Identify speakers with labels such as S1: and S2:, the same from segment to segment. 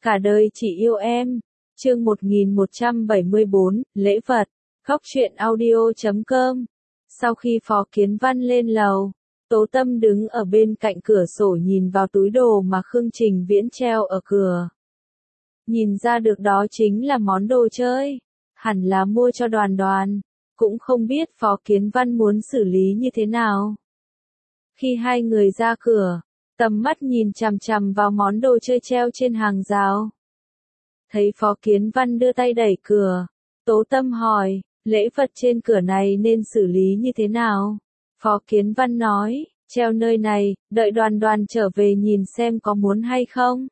S1: Cả đời chỉ yêu em. Chương 1174, lễ vật. Góc truyện audio.com. Sau khi Phó Kiến Văn lên lầu, Tố Tâm đứng ở bên cạnh cửa sổ nhìn vào túi đồ mà Khương Trình Viễn treo ở cửa. Nhìn ra được đó chính là món đồ chơi, hẳn là mua cho Đoàn Đoàn, cũng không biết Phó Kiến Văn muốn xử lý như thế nào. Khi hai người ra cửa, tầm mắt nhìn chằm chằm vào món đồ chơi treo trên hàng rào. Thấy Phó Kiến Văn đưa tay đẩy cửa, Tố Tâm hỏi, lễ vật trên cửa này nên xử lý như thế nào? Phó Kiến Văn nói, treo nơi này, đợi Đoàn Đoàn trở về nhìn xem có muốn hay không.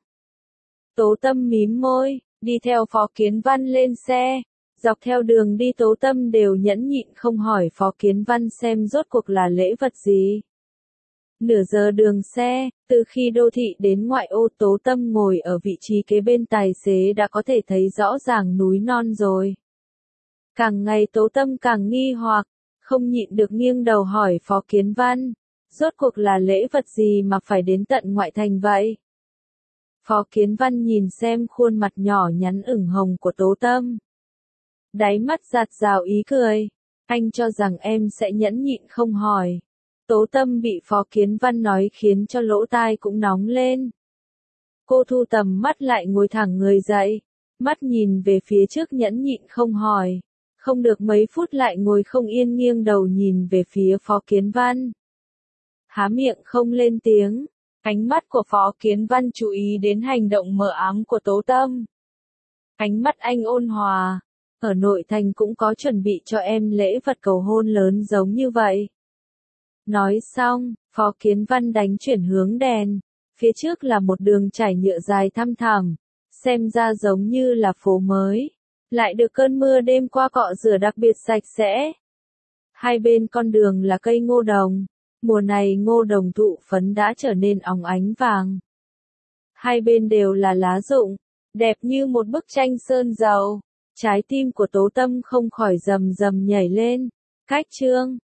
S1: Tố Tâm mím môi, đi theo Phó Kiến Văn lên xe. Dọc theo đường đi Tố Tâm đều nhẫn nhịn không hỏi Phó Kiến Văn xem rốt cuộc là lễ vật gì. Nửa giờ đường xe, từ khi đô thị đến ngoại ô Tố Tâm ngồi ở vị trí kế bên tài xế đã có thể thấy rõ ràng núi non rồi. Càng ngày Tố Tâm càng nghi hoặc, không nhịn được nghiêng đầu hỏi Phó Kiến Văn, rốt cuộc là lễ vật gì mà phải đến tận ngoại thành vậy? Phó Kiến Văn nhìn xem khuôn mặt nhỏ nhắn ửng hồng của Tố Tâm. Đáy mắt giạt rào ý cười, anh cho rằng em sẽ nhẫn nhịn không hỏi. Tố Tâm bị Phó Kiến Văn nói khiến cho lỗ tai cũng nóng lên. Cô thu tầm mắt lại ngồi thẳng người dậy, mắt nhìn về phía trước nhẫn nhịn không hỏi. Không được mấy phút lại ngồi không yên nghiêng đầu nhìn về phía Phó Kiến Văn. Há miệng không lên tiếng, ánh mắt của Phó Kiến Văn chú ý đến hành động mờ ám của Tố Tâm. Ánh mắt anh ôn hòa, ở nội thành cũng có chuẩn bị cho em lễ vật cầu hôn lớn giống như vậy. Nói xong, Phó Kiến Văn đánh chuyển hướng đèn, phía trước là một đường trải nhựa dài thăm thẳm, xem ra giống như là phố mới, lại được cơn mưa đêm qua cọ rửa đặc biệt sạch sẽ. Hai bên con đường là cây ngô đồng, mùa này ngô đồng thụ phấn đã trở nên óng ánh vàng. Hai bên đều là lá rụng, đẹp như một bức tranh sơn dầu. Trái tim của Tố Tâm không khỏi rầm rầm nhảy lên. Cách chương